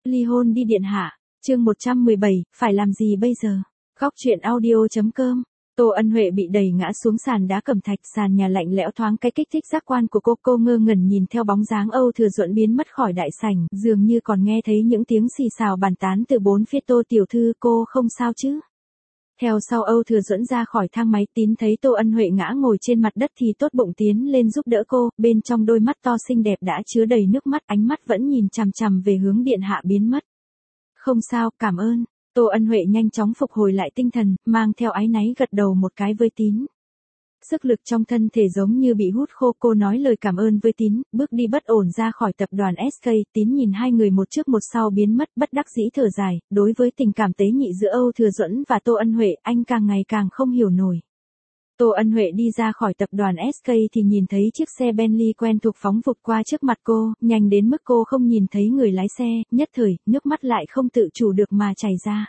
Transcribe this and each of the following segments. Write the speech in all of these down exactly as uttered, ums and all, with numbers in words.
Ly hôn đi điện hạ. Chương một trăm mười bảy, phải làm gì bây giờ? Góc truyện audio.com. Tô Ân Huệ bị đẩy ngã xuống sàn đá cẩm thạch, sàn nhà lạnh lẽo thoáng cái kích thích giác quan của cô. Cô ngơ ngẩn nhìn theo bóng dáng Âu Thừa Duẫn biến mất khỏi đại sảnh, dường như còn nghe thấy những tiếng xì xào bàn tán từ bốn phía. Tô tiểu thư, cô không sao chứ? Theo sau Âu Thừa Duẫn ra khỏi thang máy, Tín thấy Tô Ân Huệ ngã ngồi trên mặt đất thì tốt bụng tiến lên giúp đỡ cô, bên trong đôi mắt to xinh đẹp đã chứa đầy nước mắt, ánh mắt vẫn nhìn chằm chằm về hướng điện hạ biến mất. Không sao, cảm ơn. Tô Ân Huệ nhanh chóng phục hồi lại tinh thần, mang theo áy náy gật đầu một cái với Tín. Sức lực trong thân thể giống như bị hút khô, cô nói lời cảm ơn với Tín, bước đi bất ổn ra khỏi tập đoàn ét ca. Tín nhìn hai người một trước một sau biến mất, bất đắc dĩ thở dài, đối với tình cảm tế nhị giữa Âu Thừa Duẫn và Tô Ân Huệ, anh càng ngày càng không hiểu nổi. Tô Ân Huệ đi ra khỏi tập đoàn ét ca thì nhìn thấy chiếc xe Bentley quen thuộc phóng vụt qua trước mặt cô, nhanh đến mức cô không nhìn thấy người lái xe, nhất thời, nước mắt lại không tự chủ được mà chảy ra.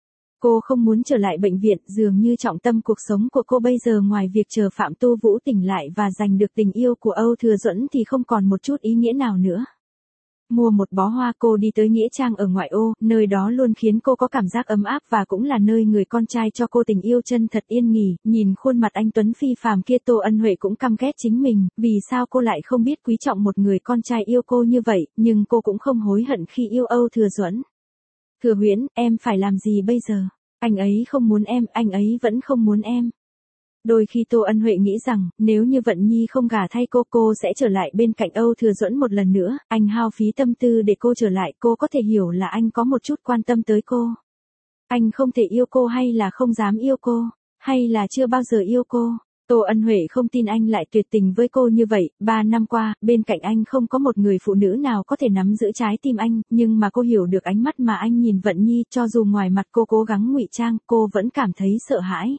Cô không muốn trở lại bệnh viện, dường như trọng tâm cuộc sống của cô bây giờ ngoài việc chờ Phạm Tu Vũ tỉnh lại và giành được tình yêu của Âu Thừa Duẫn thì không còn một chút ý nghĩa nào nữa. Mua một bó hoa, cô đi tới nghĩa trang ở ngoại ô, nơi đó luôn khiến cô có cảm giác ấm áp và cũng là nơi người con trai cho cô tình yêu chân thật yên nghỉ. Nhìn khuôn mặt anh tuấn phi phàm kia, Tô Ân Huệ cũng căm ghét chính mình, vì sao cô lại không biết quý trọng một người con trai yêu cô như vậy, nhưng cô cũng không hối hận khi yêu Âu Thừa Duẫn. Thừa Huyễn, em phải làm gì bây giờ? Anh ấy không muốn em, anh ấy vẫn không muốn em. Đôi khi Tô Ân Huệ nghĩ rằng, nếu như Vận Nhi không gả thay cô, cô sẽ trở lại bên cạnh Âu Thừa Duẫn một lần nữa, anh hao phí tâm tư để cô trở lại, cô có thể hiểu là anh có một chút quan tâm tới cô. Anh không thể yêu cô hay là không dám yêu cô, hay là chưa bao giờ yêu cô. Tô Ân Huệ không tin anh lại tuyệt tình với cô như vậy, ba năm qua, bên cạnh anh không có một người phụ nữ nào có thể nắm giữ trái tim anh, nhưng mà cô hiểu được ánh mắt mà anh nhìn Vận Nhi, cho dù ngoài mặt cô cố gắng ngụy trang, cô vẫn cảm thấy sợ hãi.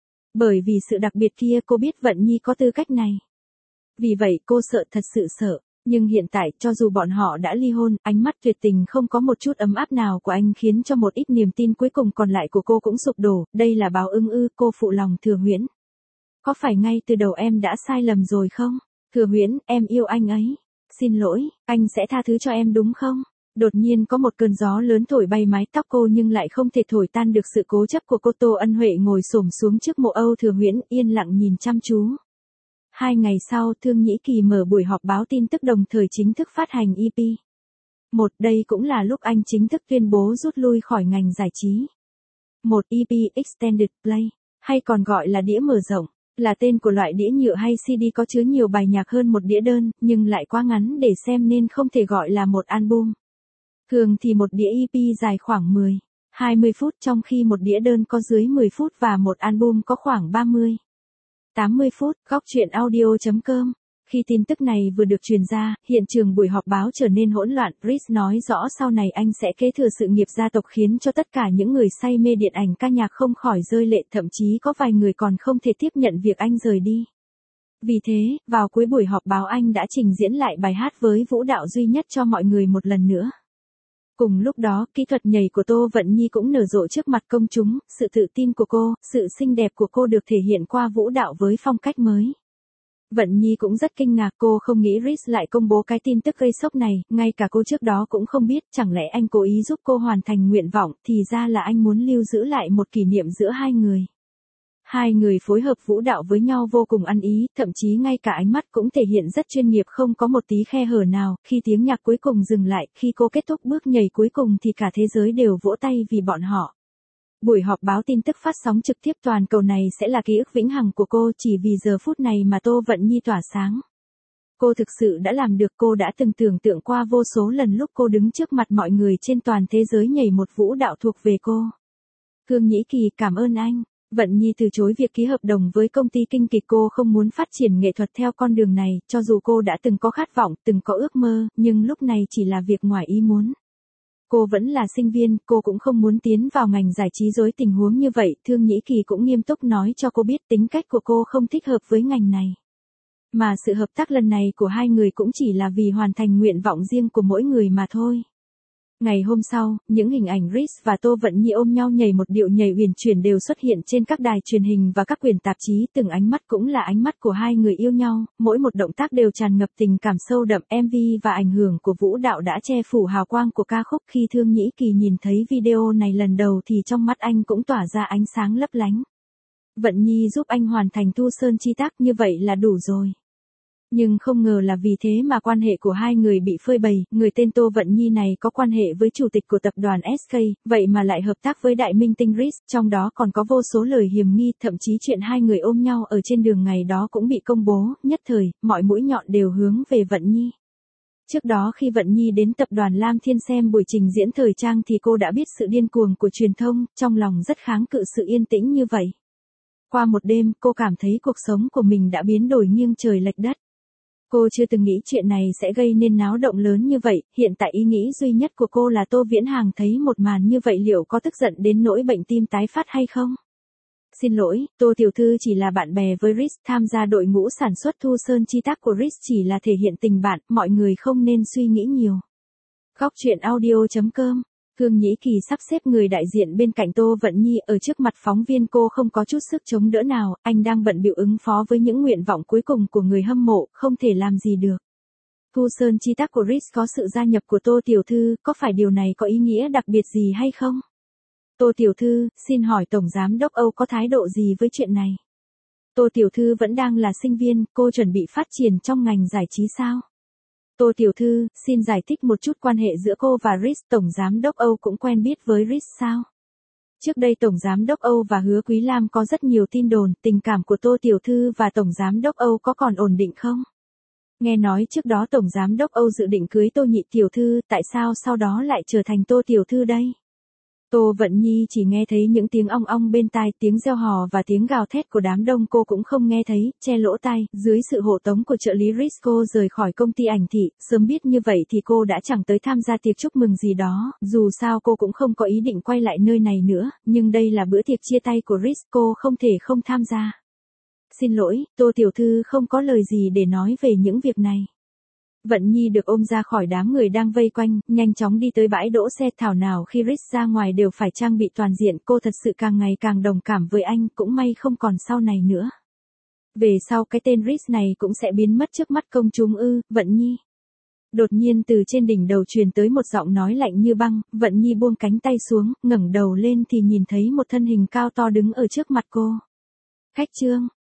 Bởi vì sự đặc biệt kia, cô biết Vận Nhi có tư cách này. Vì vậy cô sợ, thật sự sợ. Nhưng hiện tại, cho dù bọn họ đã ly hôn, ánh mắt tuyệt tình không có một chút ấm áp nào của anh khiến cho một ít niềm tin cuối cùng còn lại của cô cũng sụp đổ. Đây là báo ứng ư? Cô phụ lòng Thừa Huyễn. Có phải ngay từ đầu em đã sai lầm rồi không? Thừa Huyễn, em yêu anh ấy. Xin lỗi, anh sẽ tha thứ cho em đúng không? Đột nhiên có một cơn gió lớn thổi bay mái tóc cô nhưng lại không thể thổi tan được sự cố chấp của cô. Tô Ân Huệ ngồi xổm xuống trước mộ Âu Thừa Huyễn, yên lặng nhìn chăm chú. Hai ngày sau, Thương Nhĩ Kỳ mở buổi họp báo tin tức đồng thời chính thức phát hành e pê. Một, đây cũng là lúc anh chính thức tuyên bố rút lui khỏi ngành giải trí. Một e pê Extended Play, hay còn gọi là đĩa mở rộng, là tên của loại đĩa nhựa hay xê đê có chứa nhiều bài nhạc hơn một đĩa đơn, nhưng lại quá ngắn để xem nên không thể gọi là một album. Thường thì một đĩa e pê dài khoảng mười đến hai mươi phút, trong khi một đĩa đơn có dưới mười phút và một album có khoảng ba mươi đến tám mươi phút. Góc truyện audio.com. Khi tin tức này vừa được truyền ra, hiện trường buổi họp báo trở nên hỗn loạn. Chris nói rõ sau này anh sẽ kế thừa sự nghiệp gia tộc khiến cho tất cả những người say mê điện ảnh ca nhạc không khỏi rơi lệ, thậm chí có vài người còn không thể tiếp nhận việc anh rời đi. Vì thế, vào cuối buổi họp báo anh đã trình diễn lại bài hát với vũ đạo duy nhất cho mọi người một lần nữa. Cùng lúc đó, kỹ thuật nhảy của Tô Vận Nhi cũng nở rộ trước mặt công chúng, sự tự tin của cô, sự xinh đẹp của cô được thể hiện qua vũ đạo với phong cách mới. Vận Nhi cũng rất kinh ngạc, cô không nghĩ Chris lại công bố cái tin tức gây sốc này, ngay cả cô trước đó cũng không biết, chẳng lẽ anh cố ý giúp cô hoàn thành nguyện vọng, thì ra là anh muốn lưu giữ lại một kỷ niệm giữa hai người. Hai người phối hợp vũ đạo với nhau vô cùng ăn ý, thậm chí ngay cả ánh mắt cũng thể hiện rất chuyên nghiệp, không có một tí khe hở nào. Khi tiếng nhạc cuối cùng dừng lại, khi cô kết thúc bước nhảy cuối cùng thì cả thế giới đều vỗ tay vì bọn họ. Buổi họp báo tin tức phát sóng trực tiếp toàn cầu này sẽ là ký ức vĩnh hằng của cô, chỉ vì giờ phút này mà Tô Vận Nhi tỏa sáng. Cô thực sự đã làm được, cô đã từng tưởng tượng qua vô số lần lúc cô đứng trước mặt mọi người trên toàn thế giới nhảy một vũ đạo thuộc về cô. Thương Nhĩ Kỳ, cảm ơn anh. Vận Nhi từ chối việc ký hợp đồng với công ty kinh kịch, cô không muốn phát triển nghệ thuật theo con đường này, cho dù cô đã từng có khát vọng, từng có ước mơ, nhưng lúc này chỉ là việc ngoài ý muốn. Cô vẫn là sinh viên, cô cũng không muốn tiến vào ngành giải trí dưới tình huống như vậy. Thương Nhĩ Kỳ cũng nghiêm túc nói cho cô biết tính cách của cô không thích hợp với ngành này. Mà sự hợp tác lần này của hai người cũng chỉ là vì hoàn thành nguyện vọng riêng của mỗi người mà thôi. Ngày hôm sau, những hình ảnh Reese và Tô Vận Nhi ôm nhau nhảy một điệu nhảy uyển chuyển đều xuất hiện trên các đài truyền hình và các quyển tạp chí, từng ánh mắt cũng là ánh mắt của hai người yêu nhau, mỗi một động tác đều tràn ngập tình cảm sâu đậm. em vê và ảnh hưởng của vũ đạo đã che phủ hào quang của ca khúc. Khi Thương Nhĩ Kỳ nhìn thấy video này lần đầu thì trong mắt anh cũng tỏa ra ánh sáng lấp lánh. Vận Nhi giúp anh hoàn thành Thu Sơn chi tác, như vậy là đủ rồi. Nhưng không ngờ là vì thế mà quan hệ của hai người bị phơi bày. Người tên Tô Vận Nhi này có quan hệ với chủ tịch của tập đoàn ét ca, vậy mà lại hợp tác với đại minh tinh Reese, trong đó còn có vô số lời hiềm nghi, thậm chí chuyện hai người ôm nhau ở trên đường ngày đó cũng bị công bố. Nhất thời, mọi mũi nhọn đều hướng về Vận Nhi. Trước đó khi Vận Nhi đến tập đoàn Lam Thiên xem buổi trình diễn thời trang thì cô đã biết sự điên cuồng của truyền thông, trong lòng rất kháng cự sự yên tĩnh như vậy. Qua một đêm, cô cảm thấy cuộc sống của mình đã biến đổi nghiêng trời lệch đất. Cô chưa từng nghĩ chuyện này sẽ gây nên náo động lớn như vậy, hiện tại ý nghĩ duy nhất của cô là Tô Viễn Hàng thấy một màn như vậy liệu có tức giận đến nỗi bệnh tim tái phát hay không? Xin lỗi, Tô tiểu thư chỉ là bạn bè với Reese, tham gia đội ngũ sản xuất Thu Sơn chi tác của Reese chỉ là thể hiện tình bạn, mọi người không nên suy nghĩ nhiều. Góc truyện audio chấm com. Thương Nhĩ Kỳ sắp xếp người đại diện bên cạnh Tô Vận Nhi, ở trước mặt phóng viên cô không có chút sức chống đỡ nào, anh đang bận bịu ứng phó với những nguyện vọng cuối cùng của người hâm mộ, không thể làm gì được. Thu Sơn chi tác của Reese có sự gia nhập của Tô tiểu thư, có phải điều này có ý nghĩa đặc biệt gì hay không? Tô tiểu thư, xin hỏi Tổng Giám đốc Âu có thái độ gì với chuyện này? Tô tiểu thư vẫn đang là sinh viên, cô chuẩn bị phát triển trong ngành giải trí sao? Tô tiểu thư, xin giải thích một chút quan hệ giữa cô và Reese, Tổng Giám đốc Âu cũng quen biết với Reese sao? Trước đây Tổng Giám đốc Âu và Hứa Quý Lam có rất nhiều tin đồn, tình cảm của Tô tiểu thư và Tổng Giám đốc Âu có còn ổn định không? Nghe nói trước đó Tổng Giám đốc Âu dự định cưới Tô nhị tiểu thư, tại sao sau đó lại trở thành Tô tiểu thư đây? Tô Vận Nhi chỉ nghe thấy những tiếng ong ong bên tai, tiếng reo hò và tiếng gào thét của đám đông cô cũng không nghe thấy, che lỗ tai. Dưới sự hộ tống của trợ lý Reese cô rời khỏi công ty ảnh thị, sớm biết như vậy thì cô đã chẳng tới tham gia tiệc chúc mừng gì đó, dù sao cô cũng không có ý định quay lại nơi này nữa, nhưng đây là bữa tiệc chia tay của Reese, cô không thể không tham gia. Xin lỗi, Tô tiểu thư không có lời gì để nói về những việc này. Vận Nhi được ôm ra khỏi đám người đang vây quanh, nhanh chóng đi tới bãi đỗ xe. Thảo nào khi Reese ra ngoài đều phải trang bị toàn diện, cô thật sự càng ngày càng đồng cảm với anh, cũng may không còn sau này nữa. Về sau cái tên Reese này cũng sẽ biến mất trước mắt công chúng ư, Vận Nhi. Đột nhiên từ trên đỉnh đầu truyền tới một giọng nói lạnh như băng, Vận Nhi buông cánh tay xuống, ngẩng đầu lên thì nhìn thấy một thân hình cao to đứng ở trước mặt cô. Khách Trương.